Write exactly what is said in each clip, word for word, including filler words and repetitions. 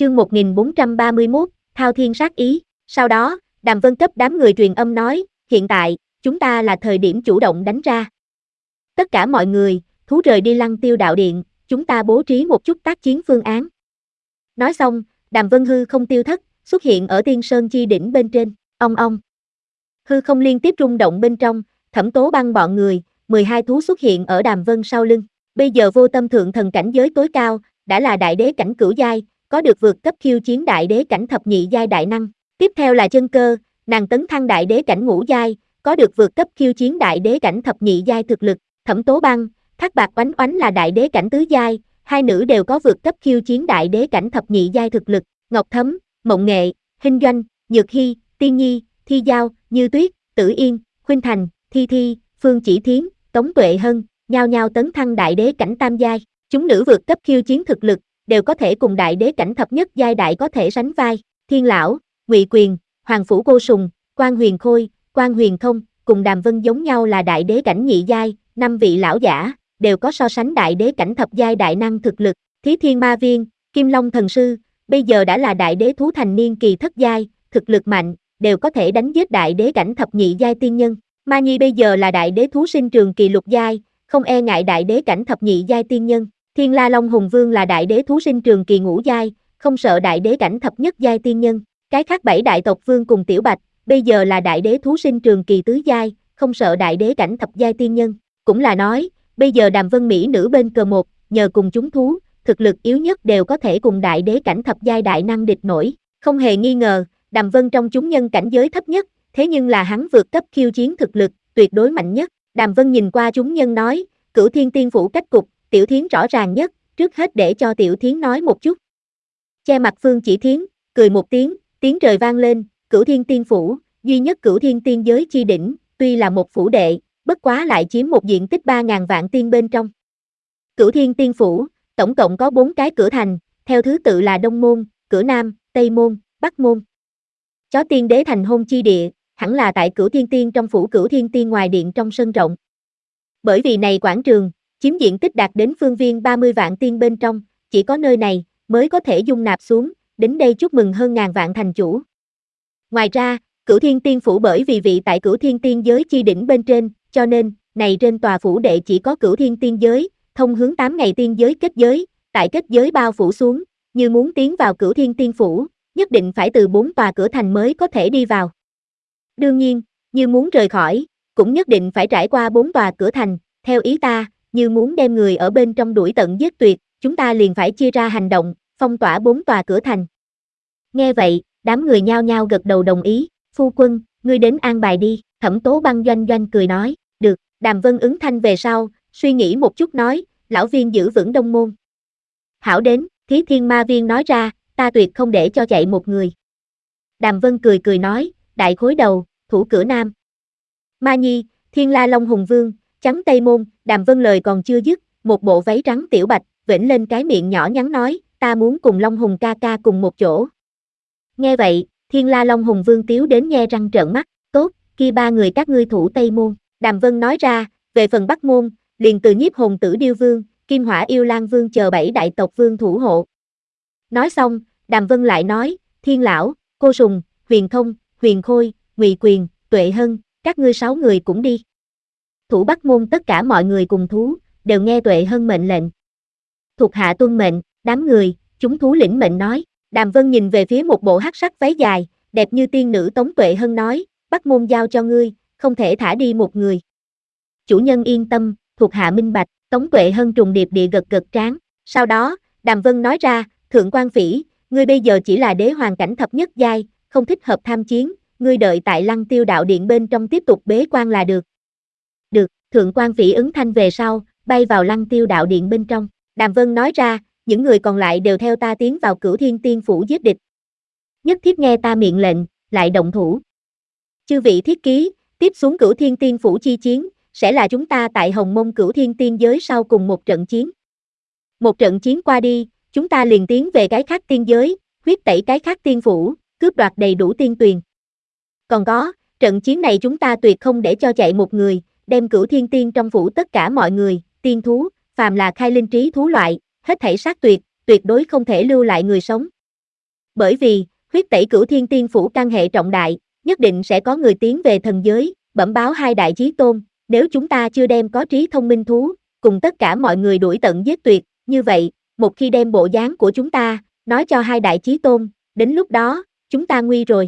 Chương một nghìn bốn trăm ba mươi mốt, Thao Thiên sát ý. Sau đó, Đàm Vân cấp đám người truyền âm nói, hiện tại, chúng ta là thời điểm chủ động đánh ra. Tất cả mọi người, thú rời đi Lăng Tiêu Đạo Điện, chúng ta bố trí một chút tác chiến phương án. Nói xong, Đàm Vân hư không tiêu thất, xuất hiện ở Tiên Sơn chi đỉnh bên trên, ong ong. Hư không liên tiếp rung động bên trong, Thẩm Tố Băng bọn người, mười hai thú xuất hiện ở Đàm Vân sau lưng. Bây giờ Vô Tâm thượng thần cảnh giới tối cao, đã là đại đế cảnh cửu giai, có được vượt cấp khiêu chiến đại đế cảnh thập nhị giai đại năng. Tiếp theo là Chân Cơ, nàng tấn thăng đại đế cảnh ngũ giai, có được vượt cấp khiêu chiến đại đế cảnh thập nhị giai thực lực. Thẩm Tố Băng, Thác Bạc Oánh Oánh là đại đế cảnh tứ giai, hai nữ đều có vượt cấp khiêu chiến đại đế cảnh thập nhị giai thực lực. Ngọc Thấm, Mộng Nghệ, Hinh Doanh, Nhược Hy, Tiên Nhi, Thi Giao, Như Tuyết, Tử Yên, Khuynh Thành, Thi Thi, Phương Chỉ Thiến, Tống Tuệ Hân, nhao nhao tấn thăng đại đế cảnh tam giai. Chúng nữ vượt cấp khiêu chiến thực lực, đều có thể cùng đại đế cảnh thập nhất giai đại có thể sánh vai. Thiên Lão, Ngụy Quyền, Hoàng Phủ Cô Sùng, Quan Huyền Khôi, Quan Huyền Không, cùng Đàm Vân giống nhau là đại đế cảnh nhị giai, năm vị lão giả, đều có so sánh đại đế cảnh thập giai đại năng thực lực. Thí Thiên Ma Viên, Kim Long Thần Sư, bây giờ đã là đại đế thú thành niên kỳ thất giai, thực lực mạnh, đều có thể đánh giết đại đế cảnh thập nhị giai tiên nhân. Ma Nhi bây giờ là đại đế thú sinh trường kỳ lục giai, không e ngại đại đế cảnh thập nhị giai tiên nhân. Thiên La Long Hùng Vương là đại đế thú sinh trường kỳ ngũ giai, không sợ đại đế cảnh thập nhất giai tiên nhân. Cái khác bảy đại tộc vương cùng Tiểu Bạch, bây giờ là đại đế thú sinh trường kỳ tứ giai, không sợ đại đế cảnh thập giai tiên nhân. Cũng là nói, bây giờ Đàm Vân Mỹ nữ bên cờ một, nhờ cùng chúng thú, thực lực yếu nhất đều có thể cùng đại đế cảnh thập giai đại năng địch nổi. Không hề nghi ngờ, Đàm Vân trong chúng nhân cảnh giới thấp nhất, thế nhưng là hắn vượt cấp khiêu chiến thực lực, tuyệt đối mạnh nhất. Đàm Vân nhìn qua chúng nhân nói, Cửu Thiên Tiên Phủ cách cục, Tiểu Thiến rõ ràng nhất, trước hết để cho Tiểu Thiến nói một chút. Che mặt Phương Chỉ Thiến, cười một tiếng, tiếng trời vang lên, Cửu Thiên Tiên Phủ, duy nhất Cửu Thiên Tiên giới chi đỉnh, tuy là một phủ đệ, bất quá lại chiếm một diện tích ba ngàn vạn tiên bên trong. Cửu Thiên Tiên Phủ, tổng cộng có bốn cái cửa thành, theo thứ tự là Đông Môn, Cửa Nam, Tây Môn, Bắc Môn. Chó Tiên Đế thành hôn chi địa, hẳn là tại Cửu Thiên Tiên trong phủ Cửu Thiên Tiên ngoài điện trong sân rộng. Bởi vì này quảng trường, chiếm diện tích đạt đến phương viên ba mươi vạn tiên bên trong, chỉ có nơi này mới có thể dung nạp xuống, đến đây chúc mừng hơn ngàn vạn thành chủ. Ngoài ra, Cửu Thiên Tiên phủ bởi vì vị tại Cửu Thiên Tiên giới chi đỉnh bên trên, cho nên, này trên tòa phủ đệ chỉ có Cửu Thiên Tiên giới, thông hướng tám ngày tiên giới kết giới, tại kết giới bao phủ xuống, như muốn tiến vào Cửu Thiên Tiên phủ, nhất định phải từ bốn tòa cửa thành mới có thể đi vào. Đương nhiên, như muốn rời khỏi, cũng nhất định phải trải qua bốn tòa cửa thành, theo ý ta, như muốn đem người ở bên trong đuổi tận giết tuyệt, chúng ta liền phải chia ra hành động, phong tỏa bốn tòa cửa thành. Nghe vậy, đám người nhao nhao gật đầu đồng ý, phu quân, ngươi đến an bài đi. Thẩm Tố Băng doanh doanh cười nói, được. Đàm Vân ứng thanh về sau, suy nghĩ một chút nói, lão viên giữ vững Đông Môn. Hảo đến, Thí Thiên Ma Viên nói ra, ta tuyệt không để cho chạy một người. Đàm Vân cười cười nói, đại khối đầu, thủ Cửa Nam. Ma Nhi, Thiên La Long Hùng Vương, trắng Tây Môn. Đàm Vân lời còn chưa dứt, một bộ váy trắng tiểu bạch, vểnh lên cái miệng nhỏ nhắn nói, ta muốn cùng Long Hùng ca ca cùng một chỗ. Nghe vậy, Thiên La Long Hùng Vương tiếu đến nhe răng trợn mắt, tốt, kia ba người các ngươi thủ Tây Môn. Đàm Vân nói ra, về phần Bắc Môn, liền từ Nhiếp Hồn Tử Điêu Vương, Kim Hỏa Yêu Lang Vương chờ bảy đại tộc vương thủ hộ. Nói xong, Đàm Vân lại nói, Thiên Lão, Cô Sùng, Huyền Không, Huyền Khôi, Ngụy Quyền, Tuệ Hân, các ngươi sáu người cũng đi. Thủ Bắc Môn tất cả mọi người cùng thú, đều nghe Tuệ Hân mệnh lệnh. Thuộc hạ tuân mệnh, đám người, chúng thú lĩnh mệnh nói. Đàm Vân nhìn về phía một bộ hắc sắc váy dài, đẹp như tiên nữ Tống Tuệ Hân nói, Bắc Môn giao cho ngươi, không thể thả đi một người. Chủ nhân yên tâm, thuộc hạ minh bạch. Tống Tuệ Hân trùng điệp địa gật gật trán. Sau đó, Đàm Vân nói ra, Thượng quan Phỉ, ngươi bây giờ chỉ là đế hoàng cảnh thập nhất giai, không thích hợp tham chiến, ngươi đợi tại Lăng Tiêu Đạo Điện bên trong tiếp tục bế quan là được. Được, Thượng quan Phỉ ứng thanh về sau, bay vào Lăng Tiêu Đạo Điện bên trong. Đàm Vân nói ra, những người còn lại đều theo ta tiến vào Cửu Thiên Tiên phủ giết địch. Nhất thiết nghe ta miệng lệnh, lại động thủ. Chư vị thiết ký, tiếp xuống Cửu Thiên Tiên phủ chi chiến, sẽ là chúng ta tại Hồng Mông Cửu Thiên Tiên giới sau cùng một trận chiến. Một trận chiến qua đi, chúng ta liền tiến về cái khác tiên giới, huyết tẩy cái khác tiên phủ, cướp đoạt đầy đủ tiên tuyền. Còn có, trận chiến này chúng ta tuyệt không để cho chạy một người, đem Cửu Thiên Tiên trong phủ tất cả mọi người, tiên thú, phàm là khai linh trí thú loại, hết thảy sát tuyệt, tuyệt đối không thể lưu lại người sống. Bởi vì, huyết tẩy Cửu Thiên Tiên Phủ căn hệ trọng đại, nhất định sẽ có người tiến về thần giới, bẩm báo hai đại chí tôn, nếu chúng ta chưa đem có trí thông minh thú, cùng tất cả mọi người đuổi tận giết tuyệt, như vậy, một khi đem bộ dáng của chúng ta, nói cho hai đại chí tôn, đến lúc đó, chúng ta nguy rồi.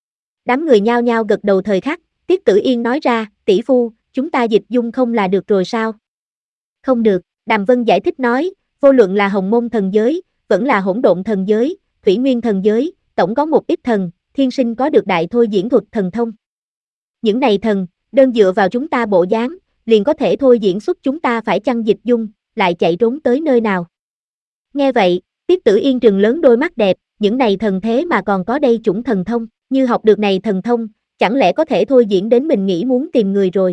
Đám người nhao nhao gật đầu thời khắc, Tiết Tử Yên nói ra, tỷ phu, chúng ta dịch dung không là được rồi sao? Không được, Đàm Vân giải thích nói, vô luận là Hồng Môn thần giới, vẫn là Hỗn Độn thần giới, Thủy Nguyên thần giới, tổng có một ít thần, thiên sinh có được đại thôi diễn thuật thần thông. Những này thần, đơn dựa vào chúng ta bộ dáng, liền có thể thôi diễn xuất chúng ta phải chăng dịch dung, lại chạy trốn tới nơi nào. Nghe vậy, Tiết Tử Yên trừng lớn đôi mắt đẹp, những này thần thế mà còn có đây chủng thần thông, như học được này thần thông, chẳng lẽ có thể thôi diễn đến mình nghĩ muốn tìm người rồi.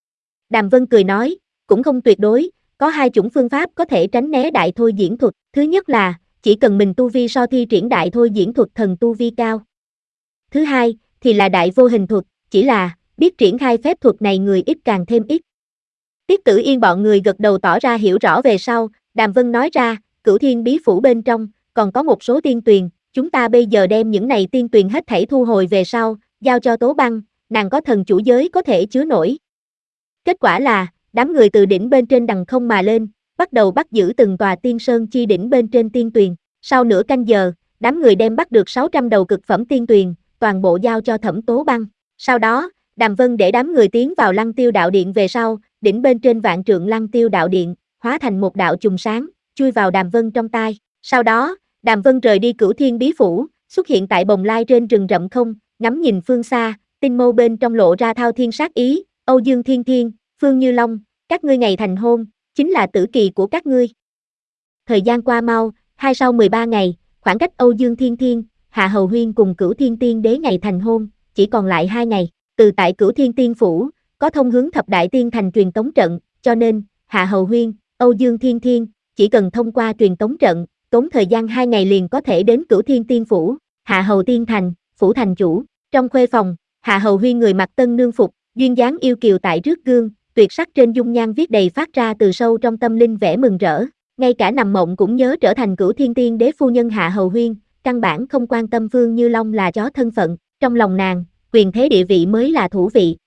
Đàm Vân cười nói, cũng không tuyệt đối, có hai chủng phương pháp có thể tránh né đại thôi diễn thuật, thứ nhất là, chỉ cần mình tu vi so thi triển đại thôi diễn thuật thần tu vi cao. Thứ hai, thì là đại vô hình thuật, chỉ là, biết triển khai phép thuật này người ít càng thêm ít. Tiết Tử Yên bọn người gật đầu tỏ ra hiểu rõ về sau, Đàm Vân nói ra, Cửu Thiên Bí Phủ bên trong, còn có một số tiên tuyền, chúng ta bây giờ đem những này tiên tuyền hết thảy thu hồi về sau, giao cho Tố Băng, nàng có thần chủ giới có thể chứa nổi. Kết quả là, đám người từ đỉnh bên trên đằng không mà lên, bắt đầu bắt giữ từng tòa tiên sơn chi đỉnh bên trên tiên tuyền. Sau nửa canh giờ, đám người đem bắt được sáu trăm đầu cực phẩm tiên tuyền, toàn bộ giao cho Thẩm Tố Băng. Sau đó, Đàm Vân để đám người tiến vào Lăng Tiêu Đạo Điện về sau, đỉnh bên trên vạn trượng Lăng Tiêu Đạo Điện, hóa thành một đạo chùm sáng, chui vào Đàm Vân trong tai. Sau đó, Đàm Vân rời đi Cửu Thiên Bí Phủ, xuất hiện tại bồng lai trên rừng rậm không, ngắm nhìn phương xa, tinh mâu bên trong lộ ra thao thiên sát ý, Âu Dương Thiên Thiên, Phương Như Long, các ngươi ngày thành hôn, chính là tử kỳ của các ngươi. Thời gian qua mau, hai sau mười ba ngày, khoảng cách Âu Dương Thiên Thiên, Hạ Hầu Huyên cùng Cửu Thiên Tiên Đế ngày thành hôn, chỉ còn lại hai ngày. Từ tại Cửu Thiên Tiên Phủ, có thông hướng thập đại tiên thành truyền tống trận, cho nên, Hạ Hầu Huyên, Âu Dương Thiên Thiên, chỉ cần thông qua truyền tống trận, tốn thời gian hai ngày liền có thể đến Cửu Thiên Tiên Phủ, Hạ Hầu Tiên Thành, Phủ Thành Chủ. Trong khuê phòng, Hạ Hầu Huyên người mặc tân nương phục, duyên dáng yêu kiều tại trước gương, tuyệt sắc trên dung nhan viết đầy phát ra từ sâu trong tâm linh vẻ mừng rỡ. Ngay cả nằm mộng cũng nhớ trở thành Cửu Thiên Tiên Đế phu nhân Hạ Hầu Huyên, căn bản không quan tâm Phương Như Long là chó thân phận, trong lòng nàng, quyền thế địa vị mới là thủ vị.